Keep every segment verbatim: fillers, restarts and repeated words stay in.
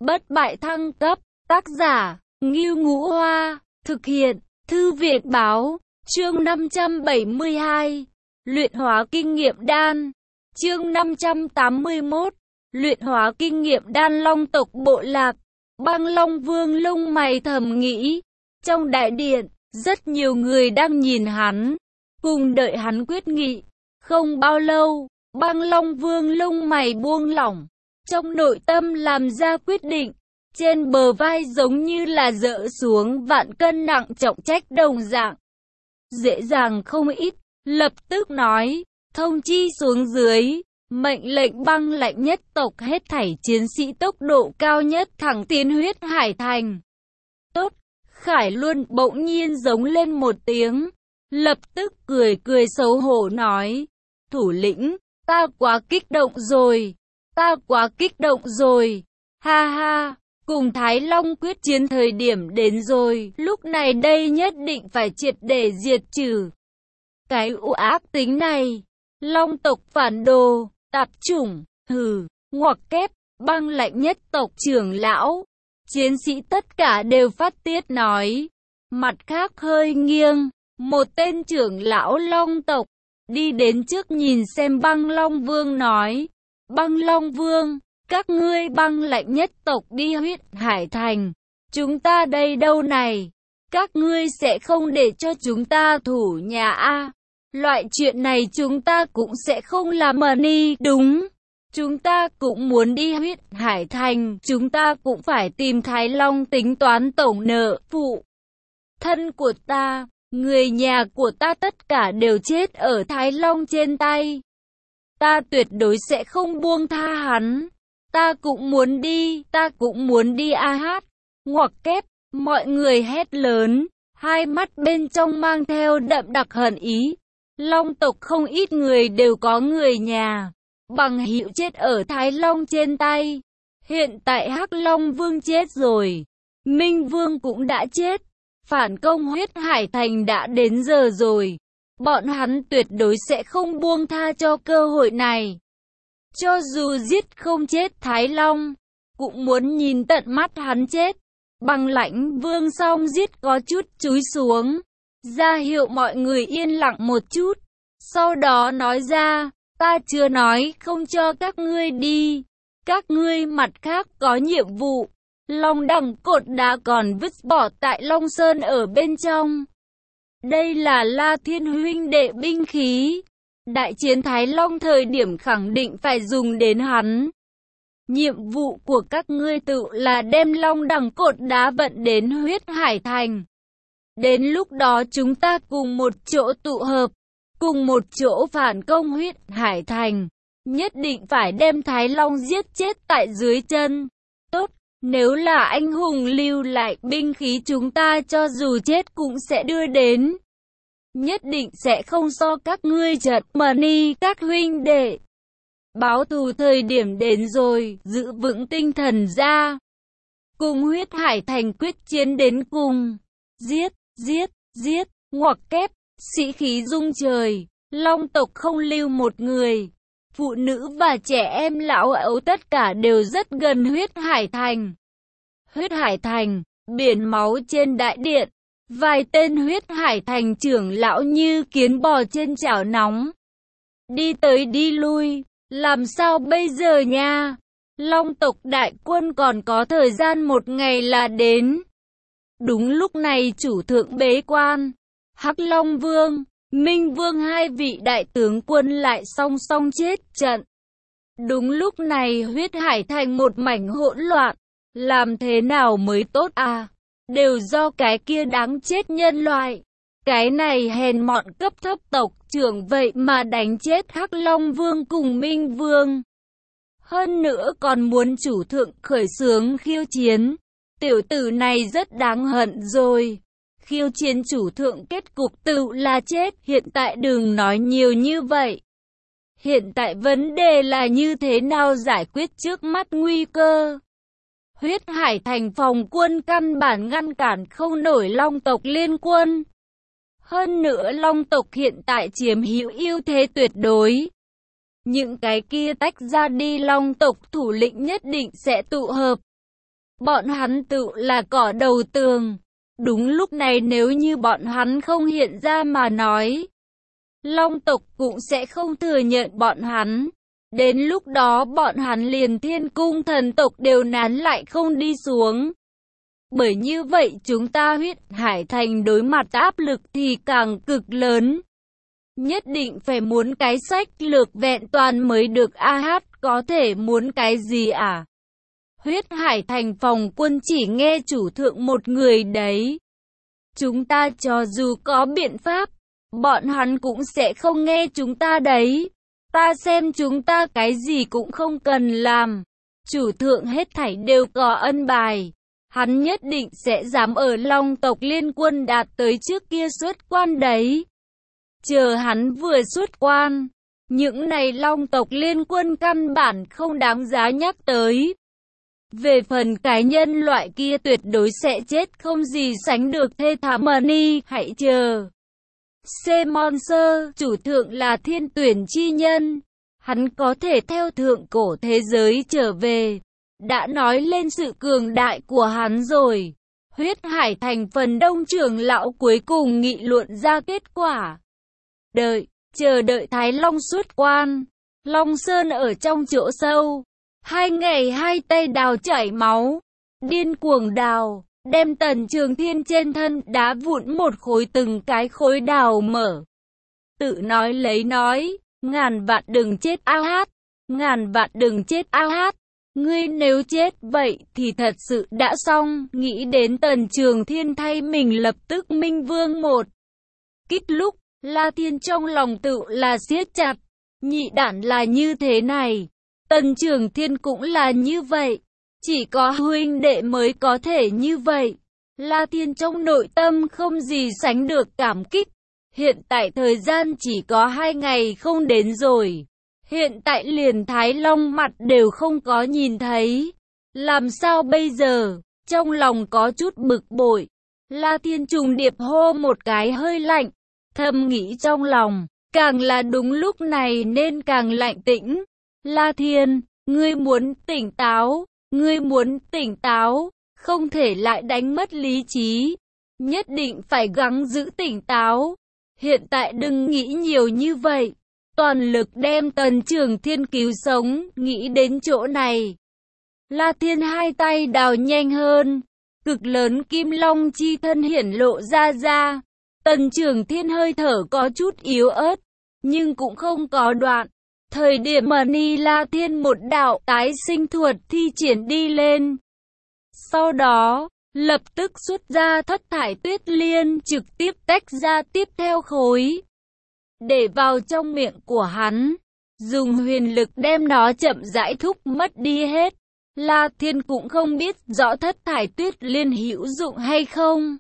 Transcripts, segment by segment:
Bất bại thăng cấp, tác giả, Ngưu Ngũ Hoa, thực hiện, Thư viện báo, chương năm trăm bảy mươi hai, luyện hóa kinh nghiệm đan, chương năm trăm tám mươi mốt, luyện hóa kinh nghiệm đan. Long tộc bộ lạc, Băng Long Vương lông mày thầm nghĩ, trong đại điện, rất nhiều người đang nhìn hắn, cùng đợi hắn quyết nghị. Không bao lâu, Băng Long Vương lông mày buông lỏng, trong nội tâm làm ra quyết định, trên bờ vai giống như là dỡ xuống vạn cân nặng trọng trách đồng dạng. Dễ dàng không ít, lập tức nói, thông chi xuống dưới, mệnh lệnh băng lạnh nhất tộc hết thảy chiến sĩ tốc độ cao nhất thẳng tiến huyết hải thành. Tốt, Khải Luân bỗng nhiên giống lên một tiếng, lập tức cười cười xấu hổ nói, thủ lĩnh, ta quá kích động rồi, ta quá kích động rồi, ha ha. Cùng Thái Long quyết chiến thời điểm đến rồi, lúc này đây nhất định phải triệt để diệt trừ cái u ác tính này. Long tộc phản đồ, tạp chủng, hừ, ngoặc kép. Băng lạnh nhất tộc trưởng lão, chiến sĩ tất cả đều phát tiết nói. Mặt khác hơi nghiêng, một tên trưởng lão Long tộc đi đến trước nhìn xem Băng Long Vương nói, Băng Long Vương, các ngươi băng lạnh nhất tộc đi huyết hải thành, chúng ta đây đâu này, các ngươi sẽ không để cho chúng ta thủ nhà a? Loại chuyện này chúng ta cũng sẽ không làm mà ni, đúng, chúng ta cũng muốn đi huyết hải thành, chúng ta cũng phải tìm Thái Long tính toán tổng nợ. Phụ thân của ta, người nhà của ta tất cả đều chết ở Thái Long trên tay, ta tuyệt đối sẽ không buông tha hắn. Ta cũng muốn đi, ta cũng muốn đi a hát. Ngoặc kép, mọi người hét lớn, hai mắt bên trong mang theo đậm đặc hận ý. Long tộc không ít người đều có người nhà, bằng hữu chết ở Thái Long trên tay. Hiện tại Hắc Long Vương chết rồi, Minh Vương cũng đã chết, phản công huyết hải thành đã đến giờ rồi. Bọn hắn tuyệt đối sẽ không buông tha cho cơ hội này. Cho dù giết không chết Thái Long, cũng muốn nhìn tận mắt hắn chết. Băng lãnh Vương song giết có chút chúi xuống, ra hiệu mọi người yên lặng một chút. Sau đó nói ra, ta chưa nói không cho các ngươi đi. Các ngươi mặt khác có nhiệm vụ. Long đẳng cột đã còn vứt bỏ tại Long Sơn ở bên trong. Đây là La Thiên huynh đệ binh khí. Đại chiến Thái Long thời điểm khẳng định phải dùng đến hắn. Nhiệm vụ của các ngươi tự là đem long đẳng cột đá vận đến huyết hải thành. Đến lúc đó chúng ta cùng một chỗ tụ hợp, cùng một chỗ phản công huyết hải thành. Nhất định phải đem Thái Long giết chết tại dưới chân. Tốt, nếu là anh hùng lưu lại binh khí chúng ta cho dù chết cũng sẽ đưa đến. Nhất định sẽ không so các ngươi chật mà ni các huynh đệ. Báo thù thời điểm đến rồi, giữ vững tinh thần ra. Cùng huyết hải thành quyết chiến đến cùng. Giết, giết, giết, ngoặc kép, sĩ khí rung trời. Long tộc không lưu một người. Phụ nữ và trẻ em lão ấu tất cả đều rất gần huyết hải thành. Huyết hải thành, biển máu trên đại điện. Vài tên huyết hải thành trưởng lão như kiến bò trên chảo nóng. Đi tới đi lui, làm sao bây giờ nha? Long tộc đại quân còn có thời gian một ngày là đến. Đúng lúc này chủ thượng bế quan, Hắc Long Vương, Minh Vương hai vị đại tướng quân lại song song chết trận. Đúng lúc này huyết hải thành một mảnh hỗn loạn, làm thế nào mới tốt à? Đều do cái kia đáng chết nhân loại. Cái này hèn mọn cấp thấp tộc trưởng vậy mà đánh chết Hắc Long Vương cùng Minh Vương. Hơn nữa còn muốn chủ thượng khởi xướng khiêu chiến. Tiểu tử này rất đáng hận rồi. Khiêu chiến chủ thượng kết cục tự là chết. Hiện tại đừng nói nhiều như vậy. Hiện tại vấn đề là như thế nào giải quyết trước mắt nguy cơ. Huyết hải thành phòng quân căn bản ngăn cản không nổi Long tộc liên quân. Hơn nữa Long tộc hiện tại chiếm hữu ưu thế tuyệt đối. Những cái kia tách ra đi Long tộc thủ lĩnh nhất định sẽ tụ hợp. Bọn hắn tự là cỏ đầu tường. Đúng lúc này nếu như bọn hắn không hiện ra mà nói, Long tộc cũng sẽ không thừa nhận bọn hắn. Đến lúc đó bọn hắn liền Thiên Cung thần tộc đều nán lại không đi xuống. Bởi như vậy chúng ta Huyết Hải Thành đối mặt áp lực thì càng cực lớn. Nhất định phải muốn cái sách lược vẹn toàn mới được. A hát có thể muốn cái gì à? Huyết Hải Thành phòng quân chỉ nghe chủ thượng một người đấy. Chúng ta cho dù có biện pháp, bọn hắn cũng sẽ không nghe chúng ta đấy. Ta xem chúng ta cái gì cũng không cần làm. Chủ thượng hết thảy đều có ân bài. Hắn nhất định sẽ dám ở Long tộc liên quân đạt tới trước kia xuất quan đấy. Chờ hắn vừa xuất quan, những này Long tộc liên quân căn bản không đáng giá nhắc tới. Về phần cái nhân loại kia tuyệt đối sẽ chết không gì sánh được thê thảm. Money, hãy chờ. C-Monster, chủ thượng là thiên tuyển chi nhân. Hắn có thể theo thượng cổ thế giới trở về. Đã nói lên sự cường đại của hắn rồi. Huyết Hải Thành phần đông trưởng lão cuối cùng nghị luận ra kết quả. Đợi, chờ đợi Thái Long xuất quan. Long Sơn ở trong chỗ sâu. Hai ngày hai tay đào chảy máu. Điên cuồng đào. Đem Tần Trường Thiên trên thân đá vụn một khối từng cái khối đào mở. Tự nói lấy nói. Ngàn vạn đừng chết A hát. Ngàn vạn đừng chết A hát. Ngươi nếu chết vậy thì thật sự đã xong. Nghĩ đến Tần Trường Thiên thay mình lập tức minh vương một kích lúc. La Thiên trong lòng tự là siết chặt. Nhị đản là như thế này. Tần Trường Thiên cũng là như vậy. Chỉ có huynh đệ mới có thể như vậy. La Thiên trong nội tâm không gì sánh được cảm kích. Hiện tại thời gian chỉ có hai ngày không đến rồi. Hiện tại liền Thái Long mặt đều không có nhìn thấy. Làm sao bây giờ? Trong lòng có chút bực bội. La Thiên trùng điệp hô một cái hơi lạnh. Thầm nghĩ trong lòng. Càng là đúng lúc này nên càng lạnh tĩnh. La Thiên, ngươi muốn tỉnh táo. Ngươi muốn tỉnh táo. Không thể lại đánh mất lý trí. Nhất định phải gắng giữ tỉnh táo. Hiện tại đừng nghĩ nhiều như vậy. Toàn lực đem Tần Trường Thiên cứu sống, nghĩ đến chỗ này. La Thiên hai tay đào nhanh hơn. Cực lớn kim long chi thân hiển lộ ra ra. Tần Trường Thiên hơi thở có chút yếu ớt, nhưng cũng không có đoạn. Thời điểm Money La Thiên một đạo tái sinh thuật thi triển đi lên. Sau đó, lập tức xuất ra thất thải tuyết liên trực tiếp tách ra tiếp theo khối. Để vào trong miệng của hắn. Dùng huyền lực đem nó chậm rãi thúc mất đi hết. La Thiên cũng không biết rõ thất thải tuyết liên hữu dụng hay không.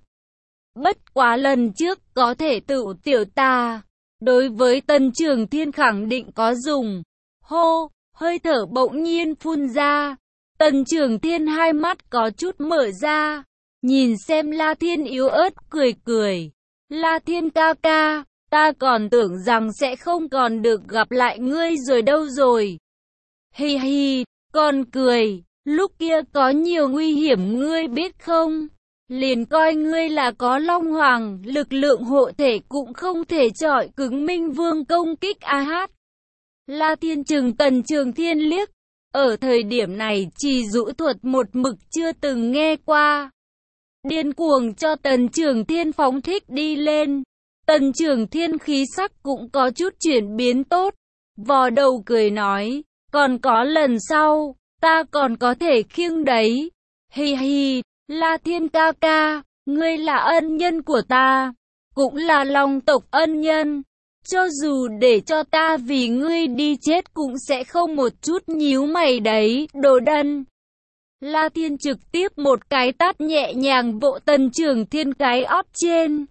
Bất quá lần trước có thể tự tiểu tà. Đối với Tần Trường Thiên khẳng định có dùng. Hô, hơi thở bỗng nhiên phun ra. Tần Trường Thiên hai mắt có chút mở ra. Nhìn xem La Thiên yếu ớt cười cười. La Thiên ca ca, ta còn tưởng rằng sẽ không còn được gặp lại ngươi rồi đâu rồi. Hi hi, còn cười, lúc kia có nhiều nguy hiểm ngươi biết không? Liền coi ngươi là có Long Hoàng, lực lượng hộ thể cũng không thể chọi cứng Minh Vương công kích A hát. La Thiên trừng Tần Trường Thiên liếc. Ở thời điểm này chỉ dụ thuật một mực chưa từng nghe qua. Điên cuồng cho Tần Trường Thiên phóng thích đi lên. Tần Trường Thiên khí sắc cũng có chút chuyển biến tốt. Vò đầu cười nói, còn có lần sau, ta còn có thể khiêng đấy. Hi hi, La Thiên ca ca, ngươi là ân nhân của ta, cũng là Long tộc ân nhân. Cho dù để cho ta vì ngươi đi chết cũng sẽ không một chút nhíu mày đấy, đồ đần. La Thiên trực tiếp một cái tát nhẹ nhàng vỗ Tần Trường Thiên cái ót trên.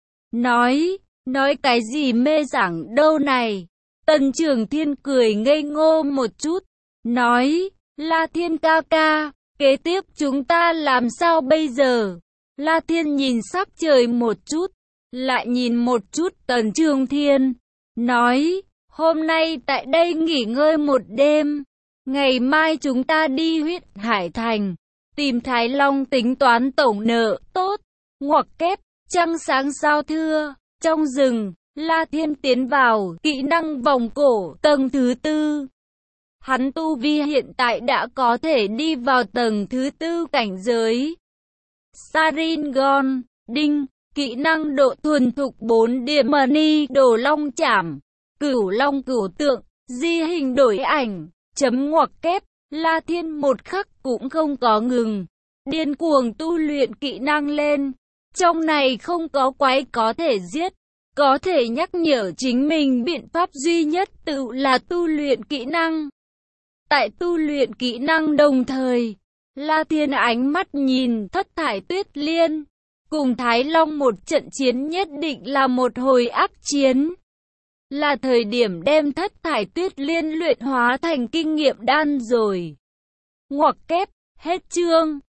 Nói, nói cái gì mê sảng đâu này. Tần Trường Thiên cười ngây ngô một chút. Nói, La Thiên ca ca, kế tiếp chúng ta làm sao bây giờ? La Thiên nhìn sắc trời một chút, lại nhìn một chút Tần Trường Thiên. Nói, hôm nay tại đây nghỉ ngơi một đêm. Ngày mai chúng ta đi Huyết Hải Thành. Tìm Thái Long tính toán tổng nợ, tốt. Ngoặc kép, trăng sáng sao thưa. Trong rừng, La Thiên tiến vào kỹ năng vòng cổ tầng thứ tư. Hắn tu vi hiện tại đã có thể đi vào tầng thứ tư cảnh giới. Sharingan, đinh, kỹ năng độ thuần thục bốn điểm mani, đồ long chảm, cửu long cửu tượng, di hình đổi ảnh, chấm ngoặc kép, La Thiên một khắc cũng không có ngừng. Điên cuồng tu luyện kỹ năng lên. Trong này không có quái có thể giết. Có thể nhắc nhở chính mình biện pháp duy nhất tự là tu luyện kỹ năng. Tại tu luyện kỹ năng đồng thời, La Thiên ánh mắt nhìn Thất Thải Tuyết Liên. Cùng Thái Long một trận chiến nhất định là một hồi ác chiến. Là thời điểm đem Thất Thải Tuyết Liên luyện hóa thành kinh nghiệm đan rồi. Ngoặc kép, hết chương.